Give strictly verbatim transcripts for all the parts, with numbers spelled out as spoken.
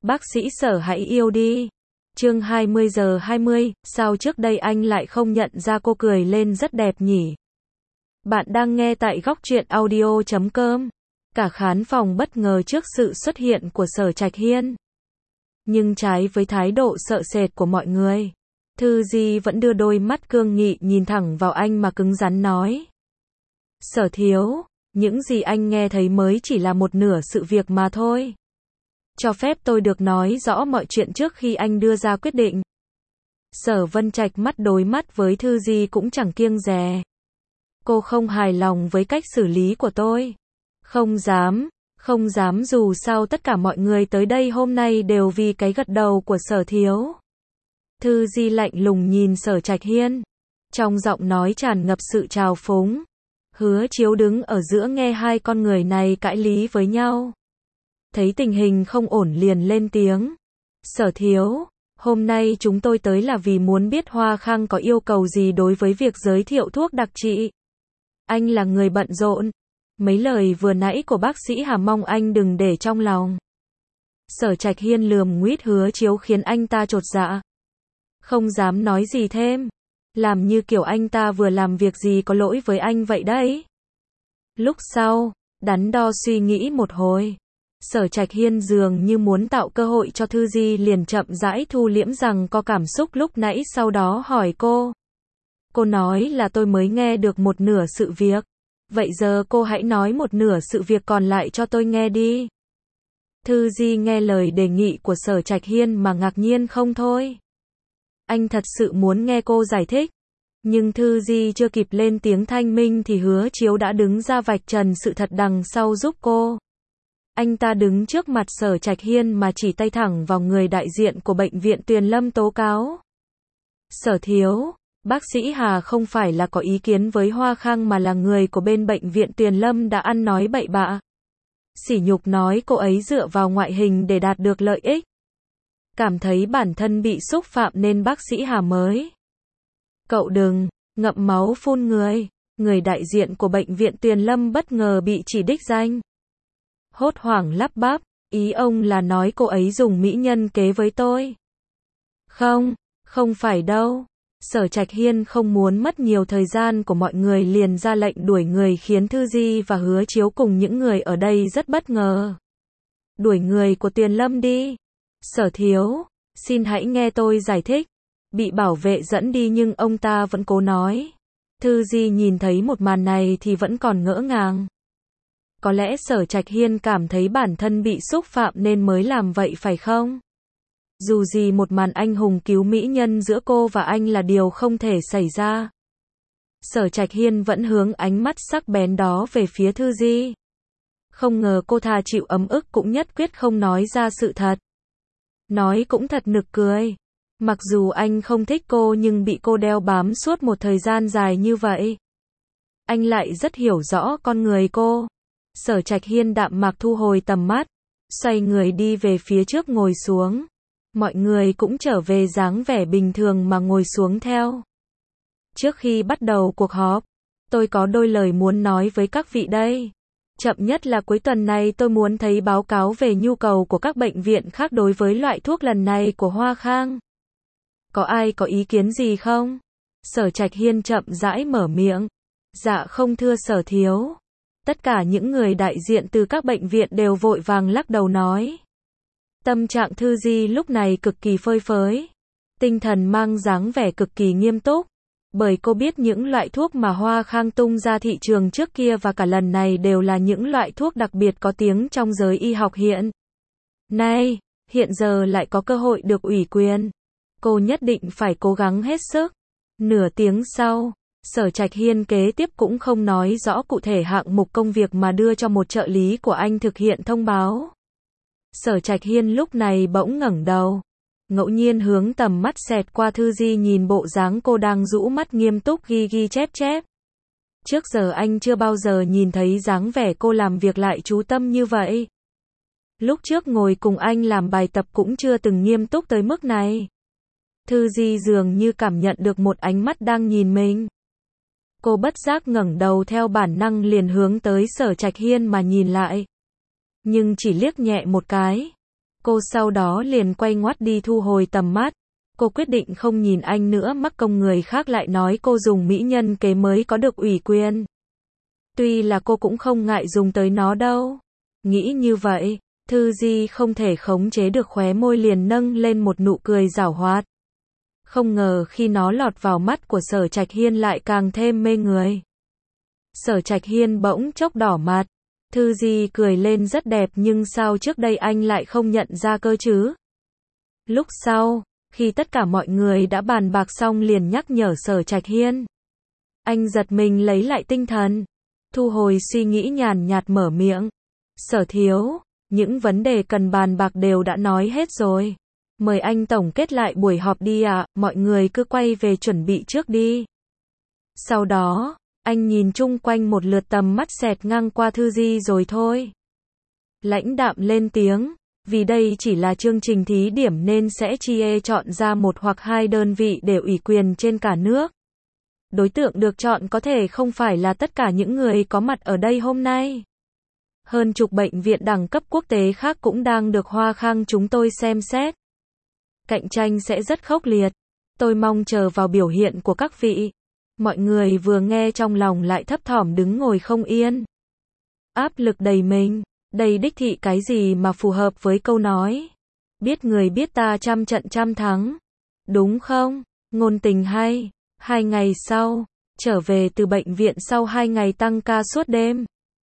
Bác sĩ Sở hãy yêu đi. Chương hai mươi giờ hai mươi, sao trước đây anh lại không nhận ra cô cười lên rất đẹp nhỉ? Bạn đang nghe tại góc truyện audio chấm com. Cả khán phòng bất ngờ trước sự xuất hiện của Sở Trạch Hiên. Nhưng trái với thái độ sợ sệt của mọi người, Thư Di vẫn đưa đôi mắt cương nghị nhìn thẳng vào anh mà cứng rắn nói. Sở thiếu, những gì anh nghe thấy mới chỉ là một nửa sự việc mà thôi. Cho phép tôi được nói rõ mọi chuyện trước khi anh đưa ra quyết định. Sở Vân Trạch mắt đối mắt với Thư Di cũng chẳng kiêng dè. Cô không hài lòng với cách xử lý của tôi. Không dám, không dám dù sao tất cả mọi người tới đây hôm nay đều vì cái gật đầu của Sở thiếu. Thư Di lạnh lùng nhìn Sở Trạch Hiên. Trong giọng nói tràn ngập sự trào phúng. Hứa Chiếu đứng ở giữa nghe hai con người này cãi lý với nhau. Thấy tình hình không ổn liền lên tiếng. Sở thiếu, hôm nay chúng tôi tới là vì muốn biết Hoa Khang có yêu cầu gì đối với việc giới thiệu thuốc đặc trị. Anh là người bận rộn. Mấy lời vừa nãy của bác sĩ Hà mong anh đừng để trong lòng. Sở Trạch Hiên lườm nguýt Hứa Chiếu khiến anh ta chột dạ. Không dám nói gì thêm. Làm như kiểu anh ta vừa làm việc gì có lỗi với anh vậy đấy. Lúc sau, đắn đo suy nghĩ một hồi. Sở Trạch Hiên dường như muốn tạo cơ hội cho Thư Di liền chậm rãi thu liễm rằng có cảm xúc lúc nãy, sau đó hỏi cô. Cô nói là tôi mới nghe được một nửa sự việc. Vậy giờ cô hãy nói một nửa sự việc còn lại cho tôi nghe đi. Thư Di nghe lời đề nghị của Sở Trạch Hiên mà ngạc nhiên không thôi. Anh thật sự muốn nghe cô giải thích. Nhưng Thư Di chưa kịp lên tiếng thanh minh thì Hứa Chiếu đã đứng ra vạch trần sự thật đằng sau giúp cô. Anh ta đứng trước mặt Sở Trạch Hiên mà chỉ tay thẳng vào người đại diện của bệnh viện Tuyền Lâm tố cáo. Sở thiếu, bác sĩ Hà không phải là có ý kiến với Hoa Khang mà là người của bên bệnh viện Tuyền Lâm đã ăn nói bậy bạ. Sỉ nhục nói cô ấy dựa vào ngoại hình để đạt được lợi ích. Cảm thấy bản thân bị xúc phạm nên bác sĩ Hà mới. Cậu đừng, ngậm máu phun người. Người đại diện của bệnh viện Tuyền Lâm bất ngờ bị chỉ đích danh. Hốt hoảng lắp bắp, ý ông là nói cô ấy dùng mỹ nhân kế với tôi. Không, không phải đâu. Sở Trạch Hiên không muốn mất nhiều thời gian của mọi người liền ra lệnh đuổi người khiến Thư Di và Hứa Chiếu cùng những người ở đây rất bất ngờ. Đuổi người của Tuyền Lâm đi. Sở thiếu, xin hãy nghe tôi giải thích. Bị bảo vệ dẫn đi nhưng ông ta vẫn cố nói. Thư Di nhìn thấy một màn này thì vẫn còn ngỡ ngàng. Có lẽ Sở Trạch Hiên cảm thấy bản thân bị xúc phạm nên mới làm vậy phải không? Dù gì một màn anh hùng cứu mỹ nhân giữa cô và anh là điều không thể xảy ra. Sở Trạch Hiên vẫn hướng ánh mắt sắc bén đó về phía Thư Di. Không ngờ cô thà chịu ấm ức cũng nhất quyết không nói ra sự thật. Nói cũng thật nực cười. Mặc dù anh không thích cô nhưng bị cô đeo bám suốt một thời gian dài như vậy. Anh lại rất hiểu rõ con người cô. Sở Trạch Hiên đạm mạc thu hồi tầm mắt. Xoay người đi về phía trước ngồi xuống. Mọi người cũng trở về dáng vẻ bình thường mà ngồi xuống theo. Trước khi bắt đầu cuộc họp, tôi có đôi lời muốn nói với các vị đây. Chậm nhất là cuối tuần này tôi muốn thấy báo cáo về nhu cầu của các bệnh viện khác đối với loại thuốc lần này của Hoa Khang. Có ai có ý kiến gì không? Sở Trạch Hiên chậm rãi mở miệng. Dạ không thưa Sở thiếu. Tất cả những người đại diện từ các bệnh viện đều vội vàng lắc đầu nói. Tâm trạng Thư Di lúc này cực kỳ phơi phới. Tinh thần mang dáng vẻ cực kỳ nghiêm túc. Bởi cô biết những loại thuốc mà Hoa Khang tung ra thị trường trước kia và cả lần này đều là những loại thuốc đặc biệt có tiếng trong giới y học hiện nay. Hiện giờ lại có cơ hội được ủy quyền. Cô nhất định phải cố gắng hết sức. Nửa tiếng sau, Sở Trạch Hiên kế tiếp cũng không nói rõ cụ thể hạng mục công việc mà đưa cho một trợ lý của anh thực hiện thông báo. Sở Trạch Hiên lúc này bỗng ngẩng đầu. Ngẫu nhiên hướng tầm mắt xẹt qua Thư Di nhìn bộ dáng cô đang rũ mắt nghiêm túc ghi ghi chép chép. Trước giờ anh chưa bao giờ nhìn thấy dáng vẻ cô làm việc lại chú tâm như vậy. Lúc trước ngồi cùng anh làm bài tập cũng chưa từng nghiêm túc tới mức này. Thư Di dường như cảm nhận được một ánh mắt đang nhìn mình. Cô bất giác ngẩng đầu theo bản năng liền hướng tới Sở Trạch Hiên mà nhìn lại. Nhưng chỉ liếc nhẹ một cái. Cô sau đó liền quay ngoắt đi thu hồi tầm mắt. Cô quyết định không nhìn anh nữa, mắc công người khác lại nói cô dùng mỹ nhân kế mới có được ủy quyền. Tuy là cô cũng không ngại dùng tới nó đâu. Nghĩ như vậy, Thư Di không thể khống chế được khóe môi liền nâng lên một nụ cười giảo hoạt. Không ngờ khi nó lọt vào mắt của Sở Trạch Hiên lại càng thêm mê người. Sở Trạch Hiên bỗng chốc đỏ mặt. Thư Di cười lên rất đẹp, nhưng sao trước đây anh lại không nhận ra cơ chứ? Lúc sau, khi tất cả mọi người đã bàn bạc xong liền nhắc nhở Sở Trạch Hiên. Anh giật mình lấy lại tinh thần. Thu hồi suy nghĩ nhàn nhạt mở miệng. Sở thiếu, những vấn đề cần bàn bạc đều đã nói hết rồi. Mời anh tổng kết lại buổi họp đi ạ, à, mọi người cứ quay về chuẩn bị trước đi. Sau đó, anh nhìn chung quanh một lượt, tầm mắt xẹt ngang qua Thư Di rồi thôi. Lãnh đạm lên tiếng, vì đây chỉ là chương trình thí điểm nên sẽ chia chọn ra một hoặc hai đơn vị để ủy quyền trên cả nước. Đối tượng được chọn có thể không phải là tất cả những người có mặt ở đây hôm nay. Hơn chục bệnh viện đẳng cấp quốc tế khác cũng đang được Hoa Khang chúng tôi xem xét. Cạnh tranh sẽ rất khốc liệt. Tôi mong chờ vào biểu hiện của các vị. Mọi người vừa nghe trong lòng lại thấp thỏm đứng ngồi không yên. Áp lực đầy mình. Đây đích thị cái gì mà phù hợp với câu nói. Biết người biết ta trăm trận trăm thắng. Đúng không? Ngôn tình hay. Hai ngày sau, trở về từ bệnh viện sau hai ngày tăng ca suốt đêm.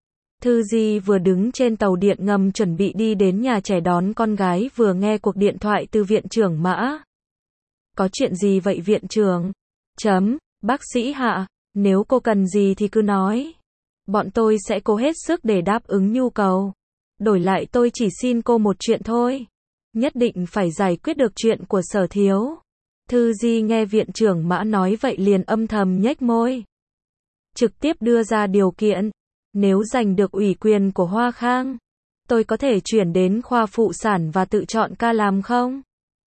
Thư Di vừa đứng trên tàu điện ngầm chuẩn bị đi đến nhà trẻ đón con gái, vừa nghe cuộc điện thoại từ viện trưởng Mã. Có chuyện gì vậy viện trưởng? Chấm, bác sĩ Hạ, nếu cô cần gì thì cứ nói. Bọn tôi sẽ cố hết sức để đáp ứng nhu cầu. Đổi lại tôi chỉ xin cô một chuyện thôi. Nhất định phải giải quyết được chuyện của Sở thiếu. Thư Di nghe viện trưởng Mã nói vậy liền âm thầm nhếch môi. Trực tiếp đưa ra điều kiện. Nếu giành được ủy quyền của Hoa Khang, tôi có thể chuyển đến khoa phụ sản và tự chọn ca làm không?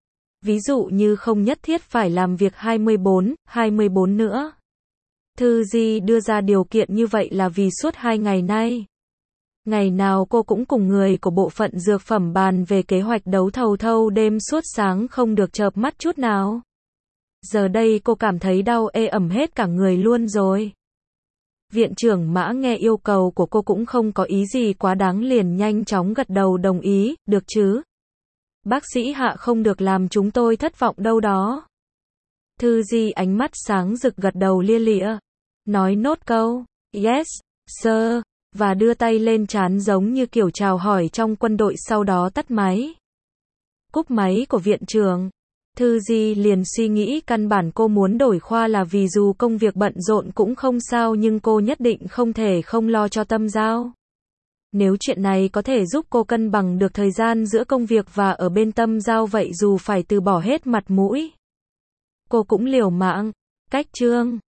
Ví dụ như không nhất thiết phải làm việc hai mươi bốn, hai mươi bốn nữa. Thư Di đưa ra điều kiện như vậy là vì suốt hai ngày nay, ngày nào cô cũng cùng người của bộ phận dược phẩm bàn về kế hoạch đấu thầu thâu đêm suốt sáng không được chợp mắt chút nào. Giờ đây cô cảm thấy đau ê ẩm hết cả người luôn rồi. Viện trưởng Mã nghe yêu cầu của cô cũng không có ý gì quá đáng liền nhanh chóng gật đầu đồng ý, được chứ? Bác sĩ Hạ không được làm chúng tôi thất vọng đâu đó. Thư Di ánh mắt sáng rực gật đầu lia lịa. Nói nốt câu, yes, sir, và đưa tay lên trán giống như kiểu chào hỏi trong quân đội, sau đó tắt máy. Cúp máy của viện trưởng. Thư Di liền suy nghĩ căn bản cô muốn đổi khoa là vì dù công việc bận rộn cũng không sao, nhưng cô nhất định không thể không lo cho Tâm Giao. Nếu chuyện này có thể giúp cô cân bằng được thời gian giữa công việc và ở bên Tâm Giao vậy dù phải từ bỏ hết mặt mũi, cô cũng liều mạng. Cách chương